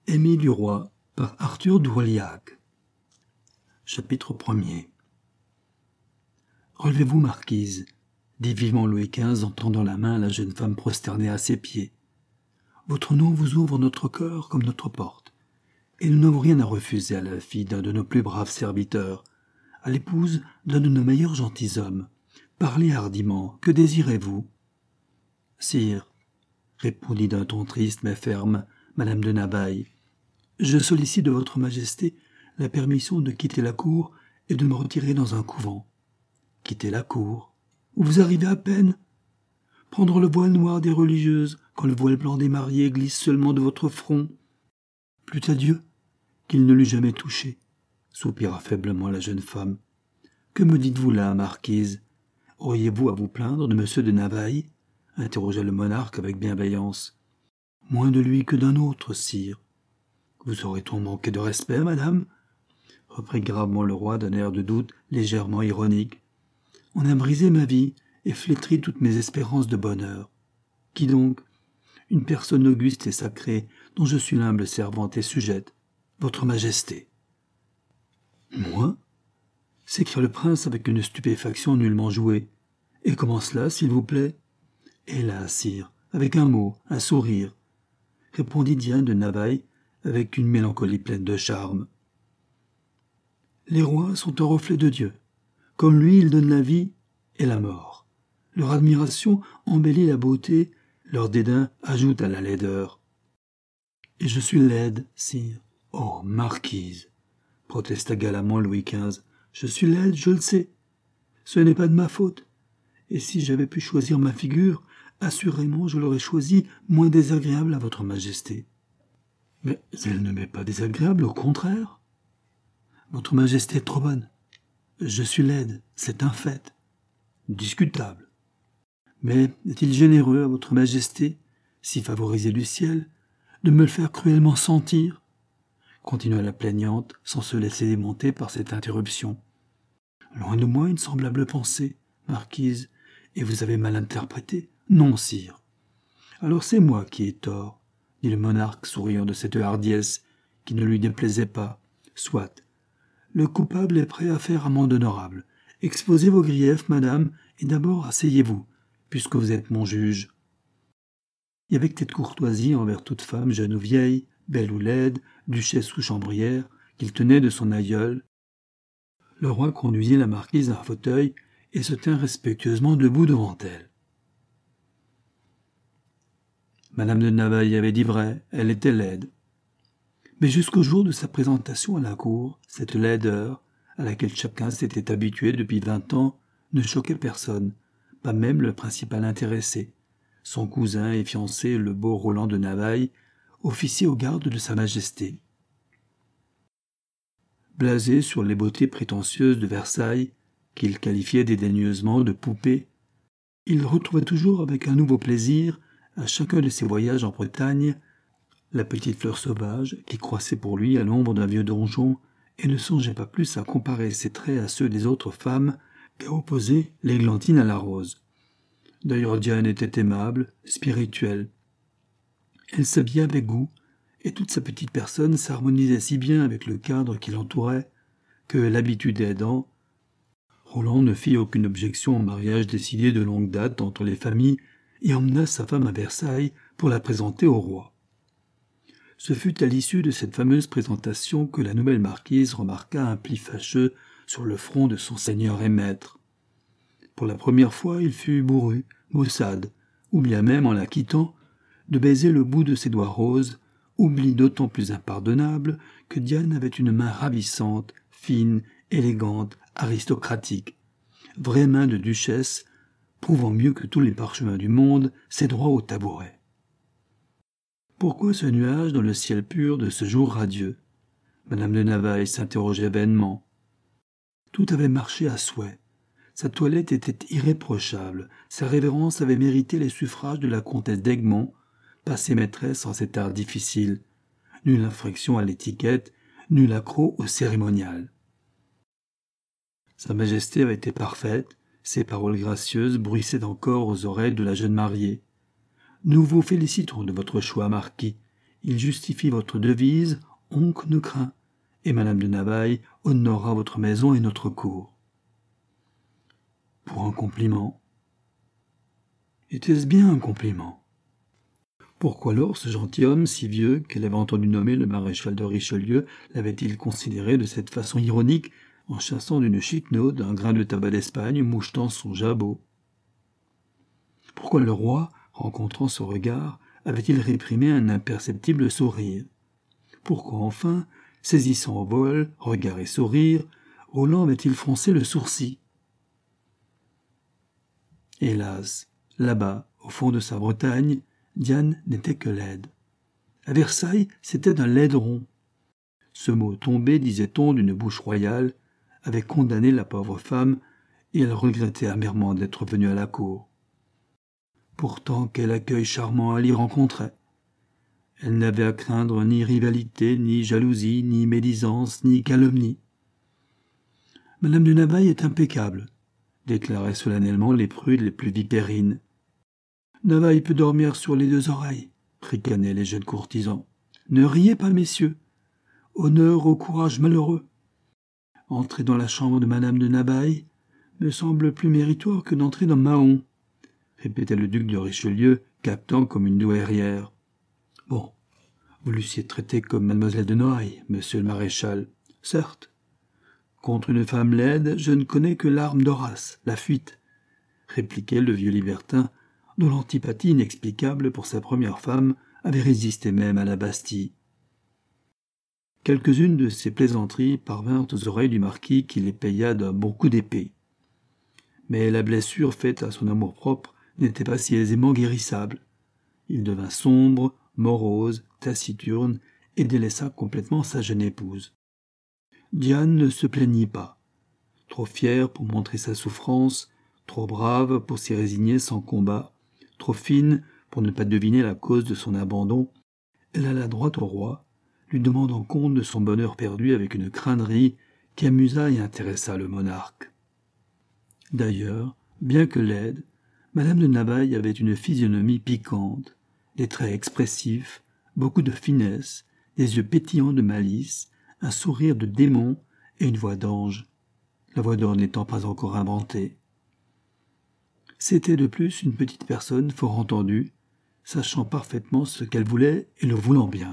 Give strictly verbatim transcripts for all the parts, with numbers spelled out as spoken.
Aimé du roi par Arthur d'Ourliac. Chapitre premier. Relevez-vous, marquise, dit vivement Louis quinze en tendant la main à la jeune femme prosternée à ses pieds. Votre nom vous ouvre notre cœur comme notre porte, et nous n'avons rien à refuser à la fille d'un de nos plus braves serviteurs, à l'épouse d'un de nos meilleurs gentilshommes. Parlez hardiment, que désirez-vous? Sire, répondit d'un ton triste mais ferme madame de Navailles, je sollicite de votre majesté la permission de quitter la cour et de me retirer dans un couvent. Quitter la cour? Où vous arrivez à peine? Prendre le voile noir des religieuses quand le voile blanc des mariés glisse seulement de votre front? Plût à Dieu qu'il ne l'eût jamais touché, soupira faiblement la jeune femme. Que me dites-vous là, marquise? Auriez-vous à vous plaindre de monsieur de Navailles? Interrogea le monarque avec bienveillance. Moins de lui que d'un autre, sire. Vous aurait-on manqué de respect, madame? Reprit gravement le roi d'un air de doute légèrement ironique. On a brisé ma vie et flétri toutes mes espérances de bonheur. Qui donc? Une personne auguste et sacrée, dont je suis l'humble servante et sujette, votre majesté. Moi? S'écria le prince avec une stupéfaction nullement jouée. Et comment cela, s'il vous plaît? Hélas, sire, avec un mot, un sourire, répondit Diane de Navailles avec une mélancolie pleine de charme. Les rois sont un reflet de Dieu. Comme lui, ils donnent la vie et la mort. Leur admiration embellit la beauté, leur dédain ajoute à la laideur. Et je suis laide, sire. Oh, marquise, protesta galamment Louis quinze. Je suis laide, je le sais. Ce n'est pas de ma faute. Et si j'avais pu choisir ma figure, assurément je l'aurais choisie moins désagréable à votre majesté. Mais elle ne m'est pas désagréable, au contraire. Votre majesté est trop bonne. Je suis laide, c'est un fait. Discutable. Mais est-il généreux à votre majesté, si favorisé du ciel, de me le faire cruellement sentir? Continua la plaignante, sans se laisser démonter par cette interruption. Loin de moi une semblable pensée, marquise, et vous avez mal interprété. Non, sire. Alors c'est moi qui ai tort, dit le monarque souriant de cette hardiesse qui ne lui déplaisait pas. Soit. Le coupable est prêt à faire amende honorable. Exposez vos griefs, madame, et d'abord asseyez-vous, puisque vous êtes mon juge. Et avec cette courtoisie envers toute femme, jeune ou vieille, belle ou laide, duchesse ou chambrière, qu'il tenait de son aïeul, le roi conduisit la marquise à un fauteuil et se tint respectueusement debout devant elle. Madame de Navailles avait dit vrai, elle était laide. Mais jusqu'au jour de sa présentation à la cour, cette laideur, à laquelle chacun s'était habitué depuis vingt ans, ne choquait personne, pas même le principal intéressé, son cousin et fiancé, le beau Roland de Navailles, officier aux gardes de sa majesté. Blasé sur les beautés prétentieuses de Versailles, qu'il qualifiait dédaigneusement de poupées, il retrouvait toujours avec un nouveau plaisir, à chacun de ses voyages en Bretagne, la petite fleur sauvage qui croissait pour lui à l'ombre d'un vieux donjon et ne songeait pas plus à comparer ses traits à ceux des autres femmes qu'à opposer l'églantine à la rose. D'ailleurs Diane était aimable, spirituelle. Elle s'habillait avec goût, et toute sa petite personne s'harmonisait si bien avec le cadre qui l'entourait que, l'habitude aidant, Roland ne fit aucune objection au mariage décidé de longue date entre les familles et emmena sa femme à Versailles pour la présenter au roi. Ce fut à l'issue de cette fameuse présentation que la nouvelle marquise remarqua un pli fâcheux sur le front de son seigneur et maître. Pour la première fois, il fut bourru, maussade, oublia même, en la quittant, de baiser le bout de ses doigts roses, oubli d'autant plus impardonnable que Diane avait une main ravissante, fine, élégante, aristocratique, vraie main de duchesse, prouvant mieux que tous les parchemins du monde ses droits au tabouret. Pourquoi ce nuage dans le ciel pur de ce jour radieux? Madame de Navailles s'interrogeait vainement. Tout avait marché à souhait. Sa toilette était irréprochable. Sa révérence avait mérité les suffrages de la comtesse d'Egmont, passée maîtresse en cet art difficile. Nulle infraction à l'étiquette, nul accroc au cérémonial. Sa majesté avait été parfaite, ses paroles gracieuses bruissaient encore aux oreilles de la jeune mariée. « Nous vous félicitons de votre choix, marquis, Il justifie votre devise « Oncle ne craint » et Madame de Navailles honorera votre maison et notre cour. Pour un compliment. Était-ce bien un compliment? Pourquoi alors ce gentilhomme si vieux qu'elle avait entendu nommer le maréchal de Richelieu l'avait-il considéré de cette façon ironique en chassant d'une chiquenaude un grain de tabac d'Espagne mouchetant son jabot? Pourquoi le roi, rencontrant ce regard, avait-il réprimé un imperceptible sourire? Pourquoi enfin, saisissant au vol, regard et sourire, Roland avait-il froncé le sourcil? Hélas, là-bas, au fond de sa Bretagne, Diane n'était que laide. À Versailles, c'était un laideron. Ce mot tombé, disait-on, d'une bouche royale, avait condamné la pauvre femme, et elle regrettait amèrement d'être venue à la cour. Pourtant, quel accueil charmant elle y rencontrait! Elle n'avait à craindre ni rivalité, ni jalousie, ni médisance, ni calomnie. Madame de Navailles est impeccable, déclaraient solennellement les prudes les plus vipérines. Navailles peut dormir sur les deux oreilles, ricanaient les jeunes courtisans. Ne riez pas, messieurs. Honneur au courage malheureux. Entrer dans la chambre de Madame de Navailles me semble plus méritoire que d'entrer dans Mahon, répétait le duc de Richelieu, captant comme une douairière. Bon, vous l'eussiez traité comme mademoiselle de Noailles, monsieur le maréchal. Certes. Contre une femme laide, je ne connais que l'arme d'Horace, la fuite, répliquait le vieux libertin, dont l'antipathie inexplicable pour sa première femme avait résisté même à la Bastille. Quelques-unes de ces plaisanteries parvinrent aux oreilles du marquis qui les paya d'un bon coup d'épée. Mais la blessure faite à son amour-propre n'était pas si aisément guérissable. Il devint sombre, morose, taciturne, et délaissa complètement sa jeune épouse. Diane ne se plaignit pas. Trop fière pour montrer sa souffrance, trop brave pour s'y résigner sans combat, trop fine pour ne pas deviner la cause de son abandon, elle alla droit au roi, lui demandant compte de son bonheur perdu avec une crânerie qui amusa et intéressa le monarque. D'ailleurs, bien que laide, Madame de Navailles avait une physionomie piquante, des traits expressifs, beaucoup de finesse, des yeux pétillants de malice, un sourire de démon et une voix d'ange, la voix d'or n'étant pas encore inventée. C'était de plus une petite personne fort entendue, sachant parfaitement ce qu'elle voulait et le voulant bien.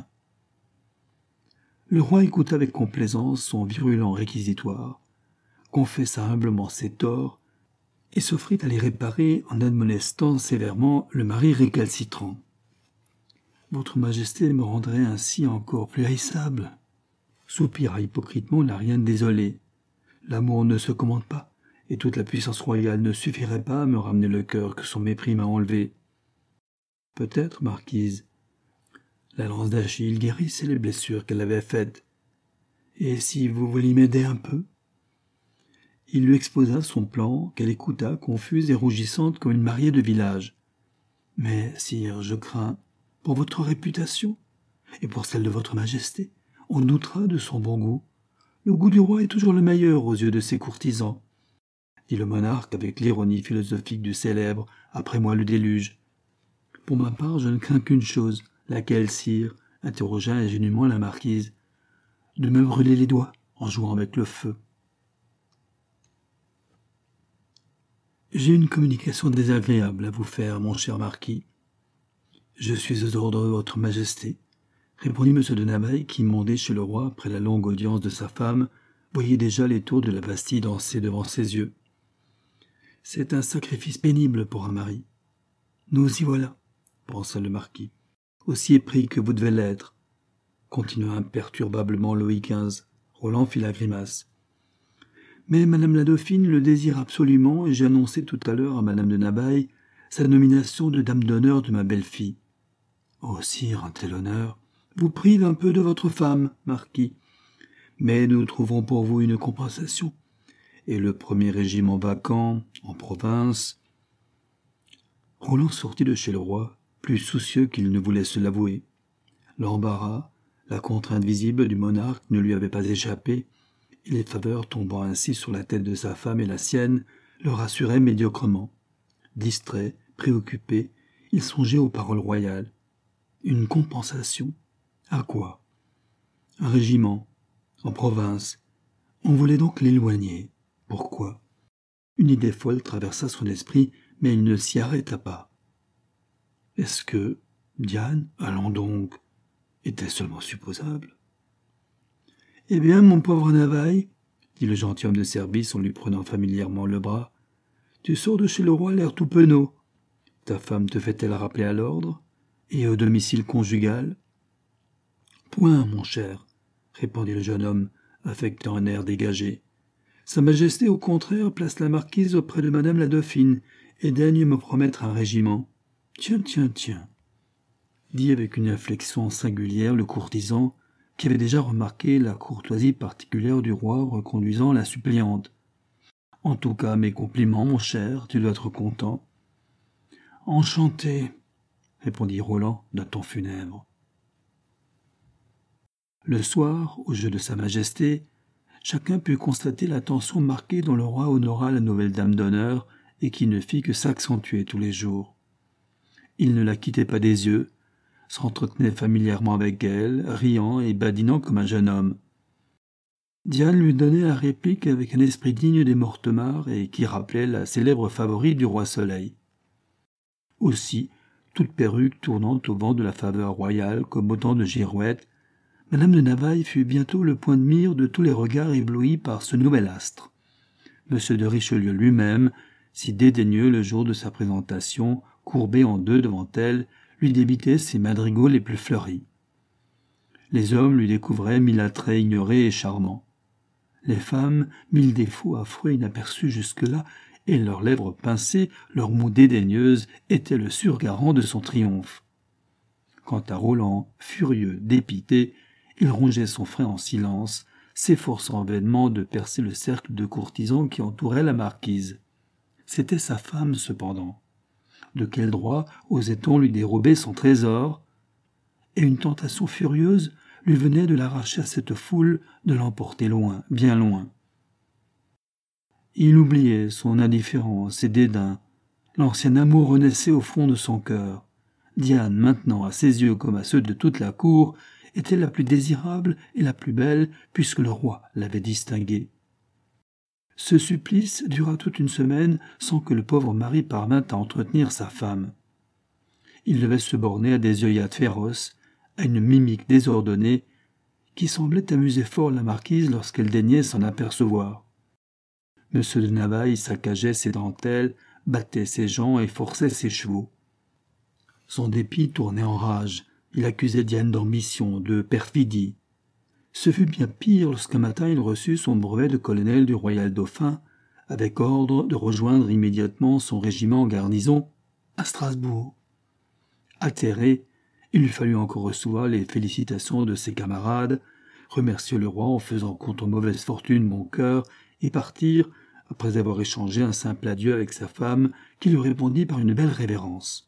Le roi écouta avec complaisance son virulent réquisitoire, confessa humblement ses torts et s'offrit à les réparer en admonestant sévèrement le mari récalcitrant. « Votre Majesté me rendrait ainsi encore plus haïssable » soupira hypocritement la reine désolée. « L'amour ne se commande pas, et toute la puissance royale ne suffirait pas à me ramener le cœur que son mépris m'a enlevé. »« Peut-être, marquise. La lance d'Achille guérissait les blessures qu'elle avait faites. Et si vous vouliez m'aider un peu ?» Il lui exposa son plan, qu'elle écouta, confuse et rougissante comme une mariée de village. « Mais, sire, je crains, pour votre réputation, et pour celle de votre majesté, on doutera de son bon goût. Le goût du roi est toujours le meilleur aux yeux de ses courtisans, » dit le monarque avec l'ironie philosophique du célèbre « Après moi le déluge ». « Pour ma part, je ne crains qu'une chose. »« Laquelle, sire ?» interrogea ingénument la marquise. « De me brûler les doigts en jouant avec le feu. » J'ai une communication désagréable à vous faire, mon cher marquis. Je suis aux ordres de votre majesté, répondit M. de Navailles, qui, mondé chez le roi après la longue audience de sa femme, voyait déjà les tours de la Bastille danser devant ses yeux. C'est un sacrifice pénible pour un mari. Nous y voilà, pensa le marquis, aussi épris que vous devez l'être, continua imperturbablement Louis quinze. Roland fit la grimace. Mais Madame la Dauphine le désire absolument, et j'ai annoncé tout à l'heure à Madame de Navailles sa nomination de dame d'honneur de ma belle-fille. Oh, sire, un tel honneur vous prive un peu de votre femme, marquis. Mais nous trouverons pour vous une compensation. Et le premier régiment vacant, en province... Roland sortit de chez le roi, plus soucieux qu'il ne voulait se l'avouer. L'embarras, la contrainte visible du monarque ne lui avait pas échappé, et les faveurs tombant ainsi sur la tête de sa femme et la sienne le rassuraient médiocrement. Distrait, préoccupé, il songeait aux paroles royales. Une compensation, À quoi? Un régiment, en province. On voulait donc l'éloigner. Pourquoi? Une idée folle traversa son esprit, mais il ne s'y arrêta pas. Est-ce que Diane, allons donc, était seulement supposable? Eh bien, mon pauvre Navaille, dit le gentilhomme de service en lui prenant familièrement le bras, tu sors de chez le roi l'air tout penaud. Ta femme te fait-elle rappeler à l'ordre? Et au domicile conjugal? Point, mon cher, répondit le jeune homme, affectant un air dégagé. Sa Majesté, au contraire, place la marquise auprès de madame la dauphine, et daigne me promettre un régiment. Tiens, tiens, tiens, dit avec une inflexion singulière le courtisan, qui avait déjà remarqué la courtoisie particulière du roi reconduisant la suppliante. En tout cas, mes compliments, mon cher, tu dois être content. Enchanté, répondit Roland d'un ton funèbre. Le soir, au jeu de Sa Majesté, chacun put constater l'attention marquée dont le roi honora la nouvelle dame d'honneur et qui ne fit que s'accentuer tous les jours. Il ne la quittait pas des yeux, s'entretenait familièrement avec elle, riant et badinant comme un jeune homme. Diane lui donnait la réplique avec un esprit digne des Mortemart et qui rappelait la célèbre favorite du roi Soleil. Aussi, toute perruque tournant au vent de la faveur royale comme autant de girouettes, Madame de Navaille fut bientôt le point de mire de tous les regards éblouis par ce nouvel astre. Monsieur de Richelieu lui-même, si dédaigneux le jour de sa présentation, courbé en deux devant elle, lui débitait ses madrigaux les plus fleuris. Les hommes lui découvraient mille attraits ignorés et charmants. Les femmes, mille défauts affreux inaperçus jusque-là, et leurs lèvres pincées, leurs mots dédaigneuses, étaient le sûr garant de son triomphe. Quant à Roland, furieux, dépité, il rongeait son frein en silence, s'efforçant vainement de percer le cercle de courtisans qui entourait la marquise. C'était sa femme, cependant. De quel droit osait-on lui dérober son trésor? Et une tentation furieuse lui venait de l'arracher à cette foule, de l'emporter loin, bien loin. Il oubliait son indifférence et dédain. L'ancien amour renaissait au fond de son cœur. Diane, maintenant, à ses yeux comme à ceux de toute la cour, était la plus désirable et la plus belle, puisque le roi l'avait distinguée. Ce supplice dura toute une semaine sans que le pauvre mari parvînt à entretenir sa femme. Il devait se borner à des œillades féroces, à une mimique désordonnée, qui semblait amuser fort la marquise lorsqu'elle daignait s'en apercevoir. Monsieur de Navaille saccageait ses dentelles, battait ses gens et forçait ses chevaux. Son dépit tournait en rage. Il accusait Diane d'ambition, de perfidie. Ce fut bien pire lorsqu'un matin il reçut son brevet de colonel du Royal Dauphin, avec ordre de rejoindre immédiatement son régiment en garnison à Strasbourg. Atterré, il lui fallut encore recevoir les félicitations de ses camarades, remercier le roi en faisant contre mauvaise fortune bon cœur, et partir, après avoir échangé un simple adieu avec sa femme, qui lui répondit par une belle révérence.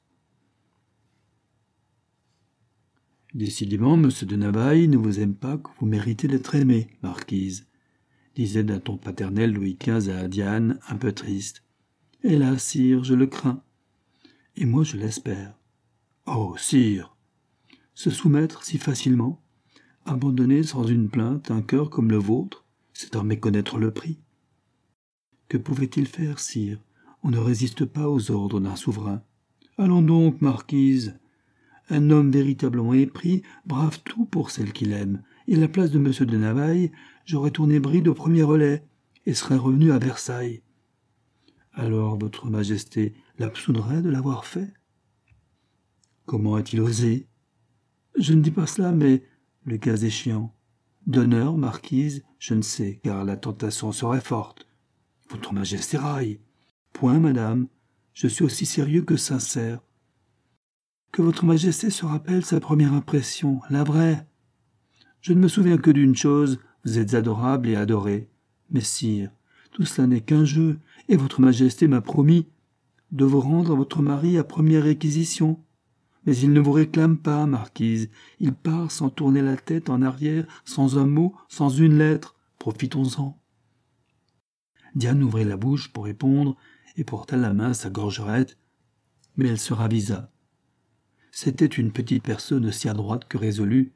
« Décidément, monsieur de Navaille ne vous aime pas que vous méritez d'être aimé, marquise, » disait d'un ton paternel Louis quinze à Diane, un peu triste. « Hélas, sire, je le crains. Et moi, je l'espère. »« Oh, sire ! Se soumettre si facilement, abandonner sans une plainte un cœur comme le vôtre, c'est en méconnaître le prix. Que pouvait-il faire, sire? On ne résiste pas aux ordres d'un souverain. Allons donc, marquise. Un homme véritablement épris brave tout pour celle qu'il aime, et à la place de monsieur de Navaille, j'aurais tourné bride au premier relais, et serais revenu à Versailles. Alors votre majesté l'absoudrait de l'avoir fait? Comment a-t-il osé? Je ne dis pas cela, mais, le cas échéant, d'honneur, marquise, je ne sais, car la tentation serait forte. Votre majesté raille. Point, madame, je suis aussi sérieux que sincère. Que votre majesté se rappelle sa première impression, la vraie. Je ne me souviens que d'une chose, vous êtes adorable et adoré. Mais sire, tout cela n'est qu'un jeu, et votre majesté m'a promis de vous rendre à votre mari à première réquisition. Mais il ne vous réclame pas, marquise. Il part sans tourner la tête en arrière, sans un mot, sans une lettre. Profitons-en. Diane ouvrit la bouche pour répondre et porta la main à sa gorgerette, mais elle se ravisa. C'était une petite personne aussi adroite que résolue,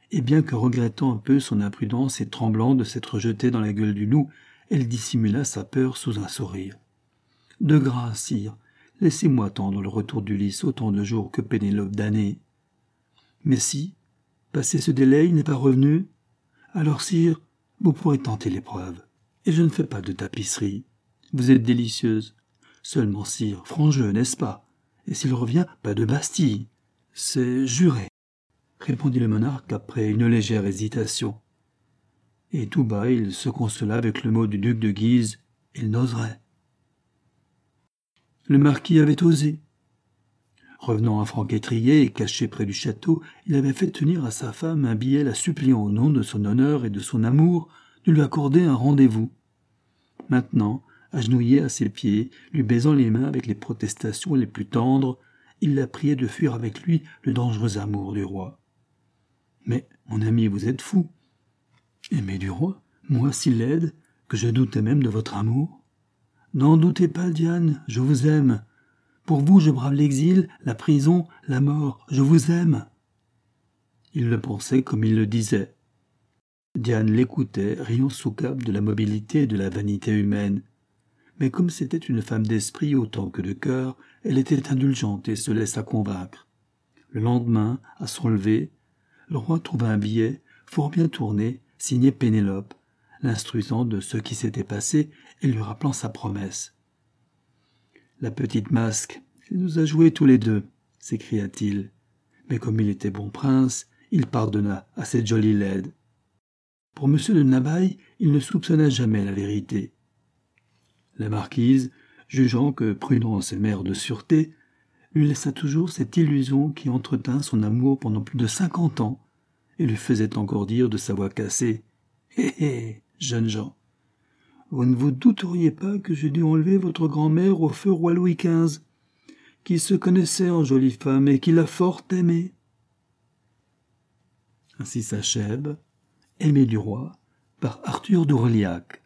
et bien que regrettant un peu son imprudence et tremblant de s'être jetée dans la gueule du loup, elle dissimula sa peur sous un sourire. « De grâce, sire, laissez-moi attendre le retour d'Ulysse autant de jours que Pénélope d'années. »« Mais si, passé ce délai, il n'est pas revenu, alors, sire, vous pourrez tenter l'épreuve. Et je ne fais pas de tapisserie. Vous êtes délicieuse. Seulement, sire, franc jeu, n'est-ce pas? Et s'il revient, pas de Bastille. C'est juré, » répondit le monarque après une légère hésitation. Et tout bas, il se consola avec le mot du duc de Guise, « il n'oserait ». Le marquis avait osé. Revenant à Franc-Étrier et caché près du château, il avait fait tenir à sa femme un billet la suppliant au nom de son honneur et de son amour de lui accorder un rendez-vous. Maintenant, agenouillé à ses pieds, lui baisant les mains avec les protestations les plus tendres, il la priait de fuir avec lui le dangereux amour du roi. « Mais, mon ami, vous êtes fou. Aimé du roi, moi si laide, que je doutais même de votre amour. N'en doutez pas, Diane, je vous aime. Pour vous, je brave l'exil, la prison, la mort, je vous aime. » Il le pensait comme il le disait. Diane l'écoutait, riant sous cape de la mobilité et de la vanité humaine. Mais comme c'était une femme d'esprit autant que de cœur, elle était indulgente et se laissa convaincre. Le lendemain, à son lever, le roi trouva un billet, fort bien tourné, signé Pénélope, l'instruisant de ce qui s'était passé et lui rappelant sa promesse. « La petite masque, elle nous a joués tous les deux, » s'écria-t-il. Mais comme il était bon prince, il pardonna à cette jolie laide. Pour M. de Nabaye, il ne soupçonna jamais la vérité. La marquise, jugeant que prudence est mère de sûreté, lui laissa toujours cette illusion qui entretint son amour pendant plus de cinquante ans et lui faisait encore dire de sa voix cassée « Hé hé, jeunes gens, vous ne vous douteriez pas que j'ai dû enlever votre grand-mère au feu roi Louis quinze, qui se connaissait en jolie femme et qui l'a fort aimée. » Ainsi s'achève Aimé du roi par Arthur d'Orléac.